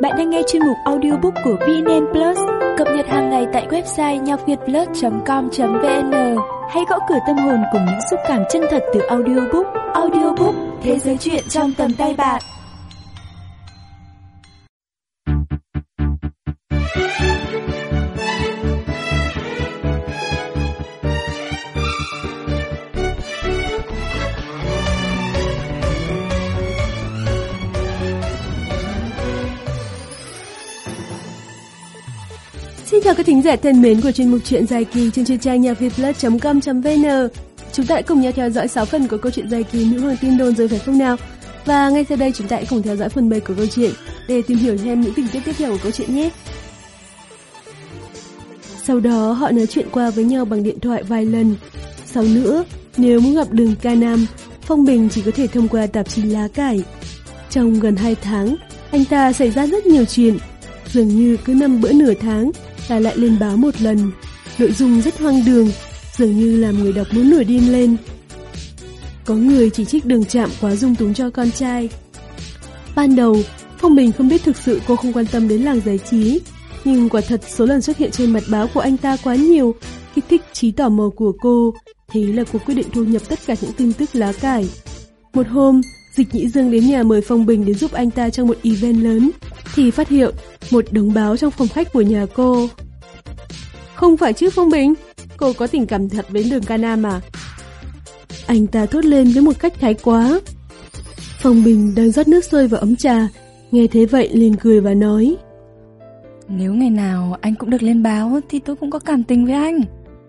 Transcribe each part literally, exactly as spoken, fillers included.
Bạn đang nghe chuyên mục audiobook của vê en en Plus, cập nhật hàng ngày tại website nhoc việt plus chấm com chấm vn. Hãy gõ cửa tâm hồn cùng những xúc cảm chân thật từ audiobook. Audiobook, thế giới chuyện trong tầm tay bạn. Xin chào các thính giả thân mến của chuyên mục truyện dài kỳ trên trang nhoc việt plus chấm com chấm vn. Chúng ta hãy cùng nhau theo dõi sáu phần của câu chuyện dài kỳ Nữ hoàng tin đồn rồi phải không nào? Và ngay sau đây chúng ta hãy cùng theo dõi phần bảy của câu chuyện để tìm hiểu thêm những tình tiết tiếp theo của câu chuyện nhé. Sau đó họ nói chuyện qua với nhau bằng điện thoại vài lần. Sau nữa, nếu muốn gặp Đường Ca Nam, Phong Bình chỉ có thể thông qua tạp chí Lá Cải. Trong gần hai tháng, anh ta xảy ra rất nhiều chuyện. Dường như cứ năm bữa nửa tháng là lại lên báo một lần. Nội dung rất hoang đường, dường như làm người đọc muốn nổi điên lên. Có người chỉ trích Đường Trạm quá dung túng cho con trai. Ban đầu, Phong Bình không biết thực sự cô không quan tâm đến làng giải trí, nhưng quả thật số lần xuất hiện trên mặt báo của anh ta quá nhiều, kích thích trí tò mò của cô. Thế là cô quyết định thu nhập tất cả những tin tức Lá Cải. Một hôm, Dịch Nhĩ Dương đến nhà mời Phong Bình đến giúp anh ta trong một event lớn, thì phát hiện một đống báo trong phòng khách của nhà cô. Không phải chứ Phong Bình, cô có tình cảm thật với Đường Ca Nam à? Anh ta thốt lên với một cách thái quá. Phong Bình đang rót nước sôi vào ấm trà, nghe thế vậy liền cười và nói: Nếu ngày nào anh cũng được lên báo thì tôi cũng có cảm tình với anh.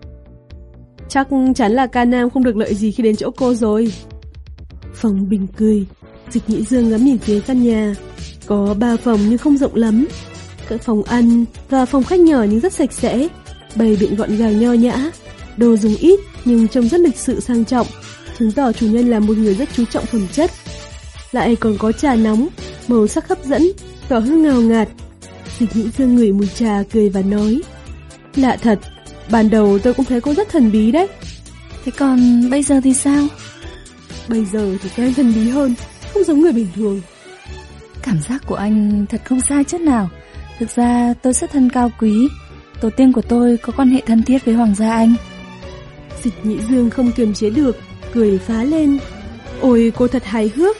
Chắc chắn là Ca Nam không được lợi gì khi đến chỗ cô rồi. Phong Bình cười. Dịch Nhĩ Dương ngắm nhìn phía căn nhà. Có ba phòng nhưng không rộng lắm. Các phòng ăn và phòng khách nhỏ nhưng rất sạch sẽ, bày biện gọn gàng nho nhã. Đồ dùng ít nhưng trông rất lịch sự sang trọng, chứng tỏ chủ nhân là một người rất chú trọng phẩm chất. Lại còn có trà nóng, màu sắc hấp dẫn, tỏ hương ngào ngạt. Dịch Nhĩ Dương ngửi mùi trà cười và nói: Lạ thật, ban đầu tôi cũng thấy cô rất thần bí đấy. Thế còn bây giờ thì sao? Bây giờ thì càng thần bí hơn, không giống người bình thường. Cảm giác của anh thật không sai chút nào. Thực ra tôi rất thân cao quý. Tổ tiên của tôi có quan hệ thân thiết với Hoàng gia Anh. Dịch Nhĩ Dương không kiềm chế được, cười phá lên. Ôi cô thật hài hước.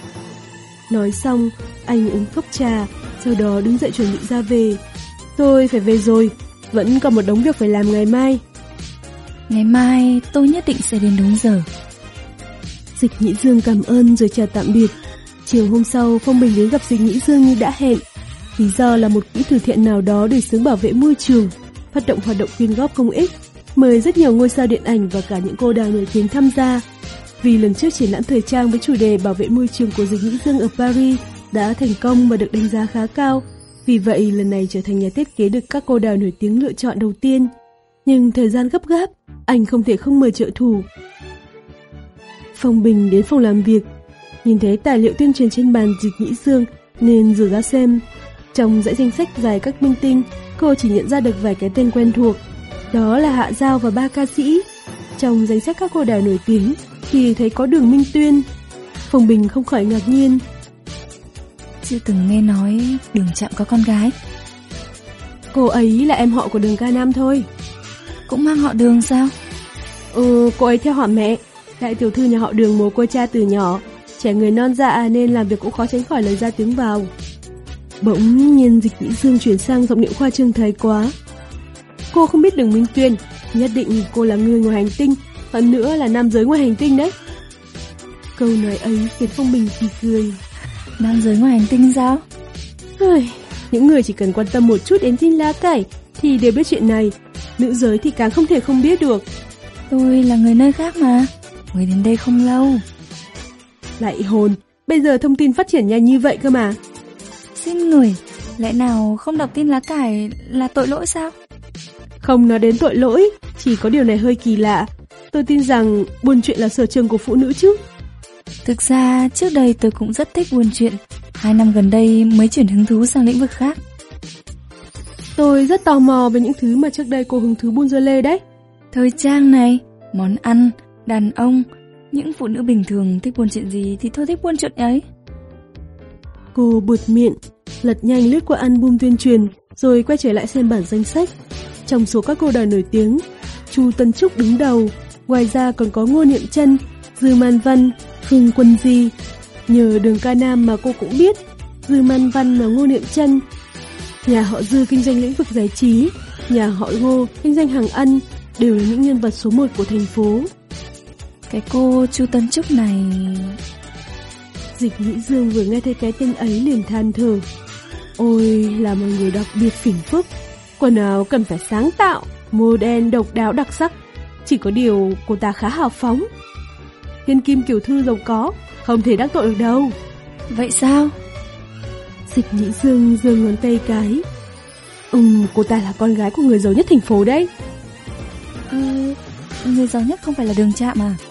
Nói xong, anh uống cốc trà, sau đó đứng dậy chuẩn bị ra về. Tôi phải về rồi, vẫn còn một đống việc phải làm ngày mai. Ngày mai tôi nhất định sẽ đến đúng giờ. Dịch Nhĩ Dương cảm ơn rồi chào tạm biệt. Chiều hôm sau, Phong Bình đến gặp Dịch Nhĩ Dương như đã hẹn. Lý do là một quỹ từ thiện nào đó để xướng bảo vệ môi trường, phát động hoạt động quyên góp công ích, mời rất nhiều ngôi sao điện ảnh và cả những cô đào nổi tiếng tham gia. Vì lần trước triển lãm thời trang với chủ đề bảo vệ môi trường của Dịch Nhĩ Dương ở Paris đã thành công và được đánh giá khá cao, vì vậy lần này trở thành nhà thiết kế được các cô đào nổi tiếng lựa chọn đầu tiên. Nhưng thời gian gấp gáp, anh không thể không mời trợ thủ. Phong Bình đến phòng làm việc, nhìn thấy tài liệu tuyên truyền trên bàn Dịch Nhĩ Dương nên rửa ra xem. Trong dãy danh sách dài các minh tinh, cô chỉ nhận ra được vài cái tên quen thuộc. Đó là Hạ Giao và ba ca sĩ. Trong danh sách các cô đào nổi tiếng thì thấy có Đường Minh Tuyên. Phong Bình không khỏi ngạc nhiên. Chưa từng nghe nói Đường Trạm có con gái. Cô ấy là em họ của Đường Ca Nam thôi. Cũng mang họ Đường sao? Ừ, cô ấy theo họ mẹ. Đại tiểu thư nhà họ Đường mồ côi cha từ nhỏ, trẻ người non dạ nên làm việc cũng khó tránh khỏi lời ra tiếng vào. Bỗng nhiên Dịch Nhĩ Dương chuyển sang giọng điệu khoa trương thái quá. Cô không biết Đường Minh Tuyên, nhất định cô là người ngoài hành tinh, hơn nữa là nam giới ngoài hành tinh đấy. Câu nói ấy khiến Phong Bình chỉ cười. Nam giới ngoài hành tinh sao? Ôi, những người chỉ cần quan tâm một chút đến tin Lá Cải thì đều biết chuyện này, nữ giới thì càng không thể không biết được. Tôi là người nơi khác mà, mới đến đây không lâu. Lại hồn, bây giờ thông tin phát triển nhanh như vậy cơ mà. Xin người, lẽ nào không đọc tin Lá Cải là tội lỗi sao? Không nói đến tội lỗi, chỉ có điều này hơi kỳ lạ. Tôi tin rằng buôn chuyện là sở trường của phụ nữ chứ. Thực ra trước đây tôi cũng rất thích buôn chuyện. Hai năm gần đây mới chuyển hứng thú sang lĩnh vực khác. Tôi rất tò mò về những thứ mà trước đây cô hứng thú buôn dưa lê đấy. Thời trang này, món ăn, đàn ông. Những phụ nữ bình thường thích buôn chuyện gì thì tôi thích buôn chuyện ấy. Cô buột miệng, lật nhanh lướt qua album tuyên truyền, rồi quay trở lại xem bảng danh sách. Trong số các cô đòi nổi tiếng, Chu Tân Trúc đứng đầu, ngoài ra còn có Ngô Niệm Trân, Dư Man Văn, Phương Quân Di. Nhờ đường ca nam mà cô cũng biết Dư Man Văn và Ngô Niệm Trân. Nhà họ Dư kinh doanh lĩnh vực giải trí, nhà họ Ngô kinh doanh hàng ăn, đều là những nhân vật số một của thành phố. Cái cô Chu Tân Trúc này... Dịch Nhĩ Dương vừa nghe thấy cái tên ấy liền than thở. Ôi, là một người đặc biệt phiền phức. Quần áo cần phải sáng tạo, mô đen độc đáo đặc sắc. Chỉ có điều cô ta khá hào phóng. Thiên kim tiểu thư giàu có, không thể đắc tội được đâu. Vậy sao? Dịch Nhĩ Dương giơ ngón tay cái. Ừm, cô ta là con gái của người giàu nhất thành phố đấy. Ừ, người giàu nhất không phải là Đường Trạm à?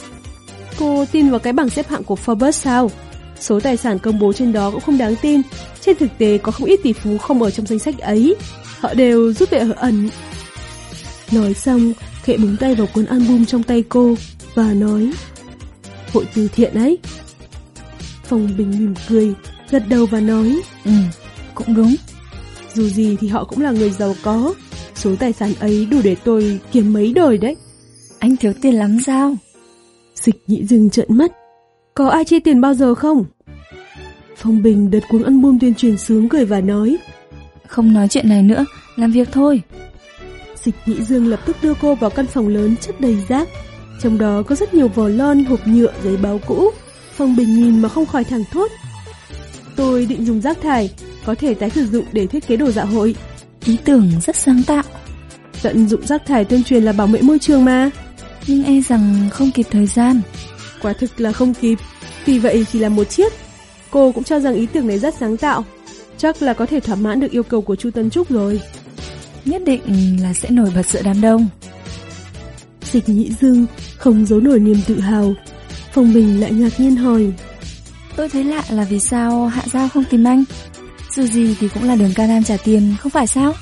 Cô tin vào cái bảng xếp hạng của Forbes sao? Số tài sản công bố trên đó cũng không đáng tin. Trên thực tế có không ít tỷ phú không ở trong danh sách ấy. Họ đều rút về ở ẩn. Nói xong, Khệ búng tay vào cuốn album trong tay cô và nói: Hội từ thiện ấy. Phong Bình mỉm cười, gật đầu và nói: Ừ, cũng đúng. Dù gì thì họ cũng là người giàu có. Số tài sản ấy đủ để tôi kiếm mấy đời đấy. Anh thiếu tiền lắm sao? Dịch Nhĩ Dương trợn mắt. Có ai chia tiền bao giờ không? Phong Bình đợt cuốn album tuyên truyền sướng cười và nói: Không nói chuyện này nữa, làm việc thôi. Dịch Nhĩ Dương lập tức đưa cô vào căn phòng lớn chất đầy rác. Trong đó có rất nhiều vỏ lon, hộp nhựa, giấy báo cũ. Phong Bình nhìn mà không khỏi thẳng thốt: Tôi định dùng rác thải có thể tái sử dụng để thiết kế đồ dạ hội. Ý tưởng rất sáng tạo. Tận dụng rác thải tuyên truyền là bảo vệ môi trường mà. Nhưng e rằng không kịp thời gian. Quả thực là không kịp. Vì vậy chỉ là một chiếc. Cô cũng cho rằng ý tưởng này rất sáng tạo. Chắc là có thể thỏa mãn được yêu cầu của Chu Tân Trúc rồi. Nhất định là sẽ nổi bật giữa đám đông. Dịch Nhĩ Dương không giấu nổi niềm tự hào. Phong Bình lại ngạc nhiên hỏi: Tôi thấy lạ là vì sao Hạ Giao không tìm anh? Dù gì thì cũng là Đường Ca Nam trả tiền, không phải sao?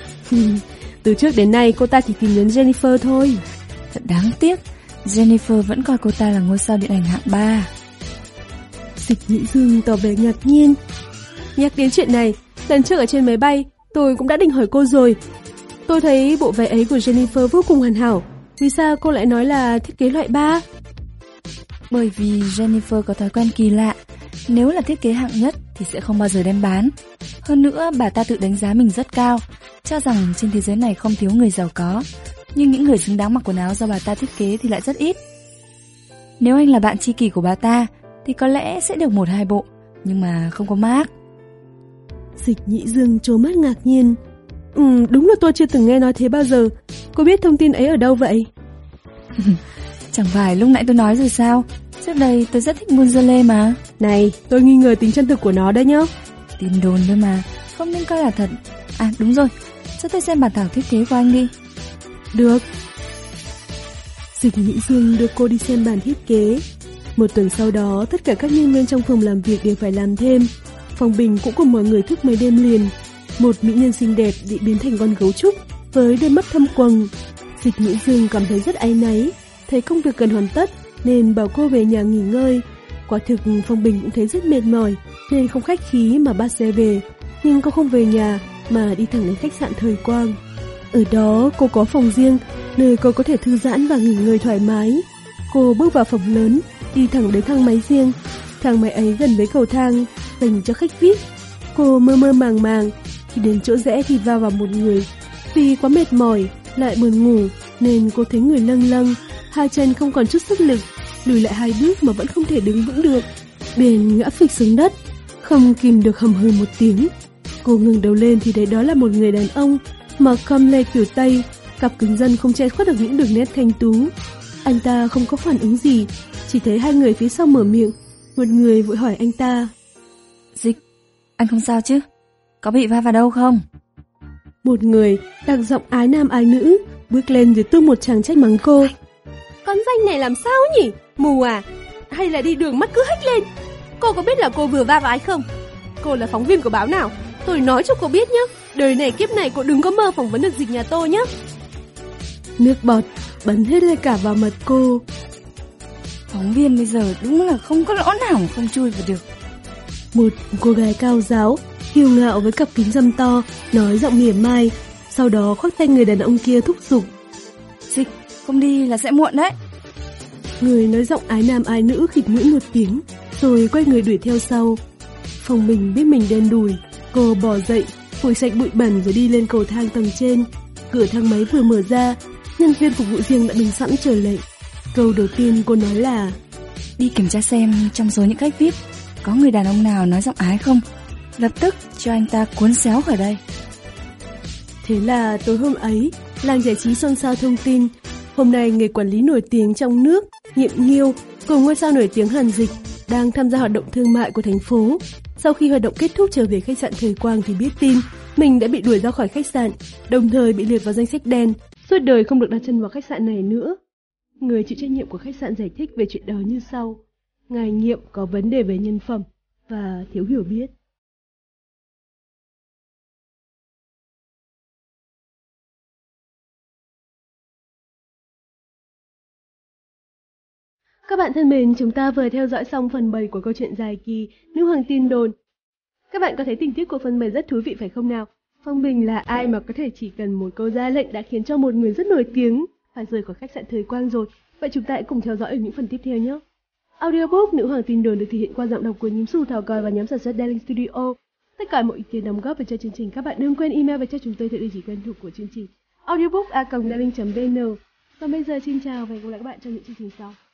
Từ trước đến nay cô ta chỉ tìm đến Jennifer thôi. Thật đáng tiếc, Jennifer vẫn coi cô ta là ngôi sao điện ảnh hạng ba. Dịch Nhĩ Dương tỏ vẻ ngạc nhiên. Nhắc đến chuyện này, lần trước ở trên máy bay tôi cũng đã định hỏi cô rồi. Tôi thấy bộ váy ấy của Jennifer vô cùng hoàn hảo. Vì sao cô lại nói là thiết kế loại ba? Bởi vì Jennifer có thói quen kỳ lạ. Nếu là thiết kế hạng nhất thì sẽ không bao giờ đem bán. Hơn nữa bà ta tự đánh giá mình rất cao, cho rằng trên thế giới này không thiếu người giàu có. Nhưng những người xứng đáng mặc quần áo do bà ta thiết kế thì lại rất ít. Nếu anh là bạn tri kỷ của bà ta thì có lẽ sẽ được một hai bộ, nhưng mà không có mác. Dịch Nhĩ Dương trố mắt ngạc nhiên. Ừ, đúng là tôi chưa từng nghe nói thế bao giờ. Cô biết thông tin ấy ở đâu vậy? Chẳng phải lúc nãy tôi nói rồi sao? Trước đây tôi rất thích Monzele mà. Này, tôi nghi ngờ tính chân thực của nó đấy nhá. Tin đồn thôi mà, không nên coi là thật. À đúng rồi, cho tôi xem bản thảo thiết kế của anh đi. Được. Dịch Nhĩ Dương đưa cô đi xem bản thiết kế. Một tuần sau đó, tất cả các nhân viên trong phòng làm việc đều phải làm thêm. Phong Bình cũng cùng mọi người thức mấy đêm liền. Một mỹ nhân xinh đẹp bị biến thành con gấu trúc với đôi mắt thâm quầng. Dịch Nhĩ Dương cảm thấy rất áy náy, thấy công việc cần hoàn tất nên bảo cô về nhà nghỉ ngơi. Quả thực Phong Bình cũng thấy rất mệt mỏi nên không khách khí mà bắt xe về. Nhưng cô không về nhà mà đi thẳng đến khách sạn Thời Quang. Ở đó cô có phòng riêng nơi cô có thể thư giãn và nghỉ ngơi thoải mái. Cô bước vào phòng lớn, đi thẳng đến thang máy riêng. Thang máy ấy gần với cầu thang dành cho khách vi ai pi. Cô mơ mơ màng màng, khi đến chỗ rẽ thì va vào một người. Vì quá mệt mỏi lại buồn ngủ nên cô thấy người lâng lâng, hai chân không còn chút sức lực, lùi lại hai bước mà vẫn không thể đứng vững được, bèn ngã phịch xuống đất, không kìm được hầm hừ một tiếng. Cô ngẩng đầu lên thì thấy đó là một người đàn ông mặc com lê kiểu Tây, cặp kính râm không che khuất được những đường nét thanh tú. Anh ta không có phản ứng gì, chỉ thấy hai người phía sau mở miệng. Một người vội hỏi anh ta: Dịch, anh không sao chứ? Có bị va vào đâu không? Một người đặc giọng ái nam ái nữ bước lên rồi tung một tràng trách mắng cô. Con danh này làm sao nhỉ? Mù à? Hay là đi đường mắt cứ hếch lên? Cô có biết là cô vừa va vào ai không? Cô là phóng viên của báo nào? Tôi nói cho cô biết nhá, đời này kiếp này cô đừng có mơ phỏng vấn được Dịch nhà tôi nhá. Nước bọt bắn hết lên cả vào mặt cô. Phóng viên bây giờ đúng là không có lỗ nào không chui vào được. Một cô gái cao ráo kiêu ngạo với cặp kính râm to, nói giọng mỉa mai, sau đó khoác tay người đàn ông kia thúc giục. Dịch, không đi là sẽ muộn đấy. Người nói giọng ái nam ái nữ khịt mũi một tiếng, rồi quay người đuổi theo sau. Phong Bình biết mình đen đủi, cô bò dậy, phủi sạch bụi bẩn rồi đi lên cầu thang tầng trên. Cửa thang máy vừa mở ra, nhân viên phục vụ riêng đã đứng sẵn chờ lệnh. Câu đầu tiên cô nói là: đi kiểm tra xem trong số những khách vi ai pi có người đàn ông nào nói giọng ái không. Lập tức cho anh ta cuốn xéo khỏi đây. Thế là tối hôm ấy, làng giải trí xôn xao thông tin. Hôm nay người quản lý nổi tiếng trong nước, Nhiệm Nghiêu, cùng ngôi sao nổi tiếng Hàn Dịch đang tham gia hoạt động thương mại của thành phố. Sau khi hoạt động kết thúc trở về khách sạn Thời Quang thì biết tin mình đã bị đuổi ra khỏi khách sạn, đồng thời bị liệt vào danh sách đen, suốt đời không được đặt chân vào khách sạn này nữa. Người chịu trách nhiệm của khách sạn giải thích về chuyện đó như sau: ngài Nhiệm có vấn đề về nhân phẩm và thiếu hiểu biết. Các bạn thân mến, chúng ta vừa theo dõi xong phần bảy của câu chuyện dài kỳ Nữ Hoàng Tin Đồn. Các bạn có thấy tình tiết của phần bảy rất thú vị phải không nào? Phong Bình là ai mà có thể chỉ cần một câu ra lệnh đã khiến cho một người rất nổi tiếng phải rời khỏi khách sạn Thời Quang rồi. Vậy chúng ta hãy cùng theo dõi ở những phần tiếp theo nhé. Audiobook Nữ Hoàng Tin Đồn được thể hiện qua giọng đọc của Nhím Xù, Thảo Còi và nhóm sản xuất Darling Studio. Tất cả mọi ý kiến đóng góp về cho chương trình, các bạn đừng quên email về cho chúng tôi theo địa chỉ quen thuộc của chương trình audiobook a còng darling chấm vn. Còn bây giờ xin chào và hẹn gặp lại các bạn trong những chương trình sau.